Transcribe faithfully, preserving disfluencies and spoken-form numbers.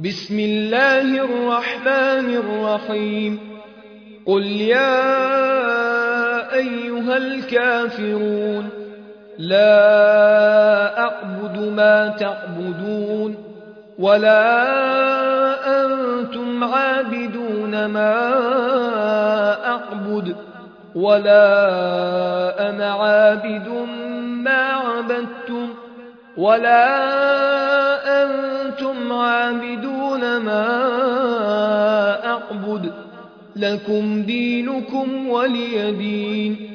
بسم الله الرحمن الرحيم قل يا أيها الكافرون لا أعبد ما تعبدون ولا أنتم عابدون ما أعبد ولا أنا عابد ما عبدتم ولا أنتم عابدون ما أعبد لكم دينكم ولي دين.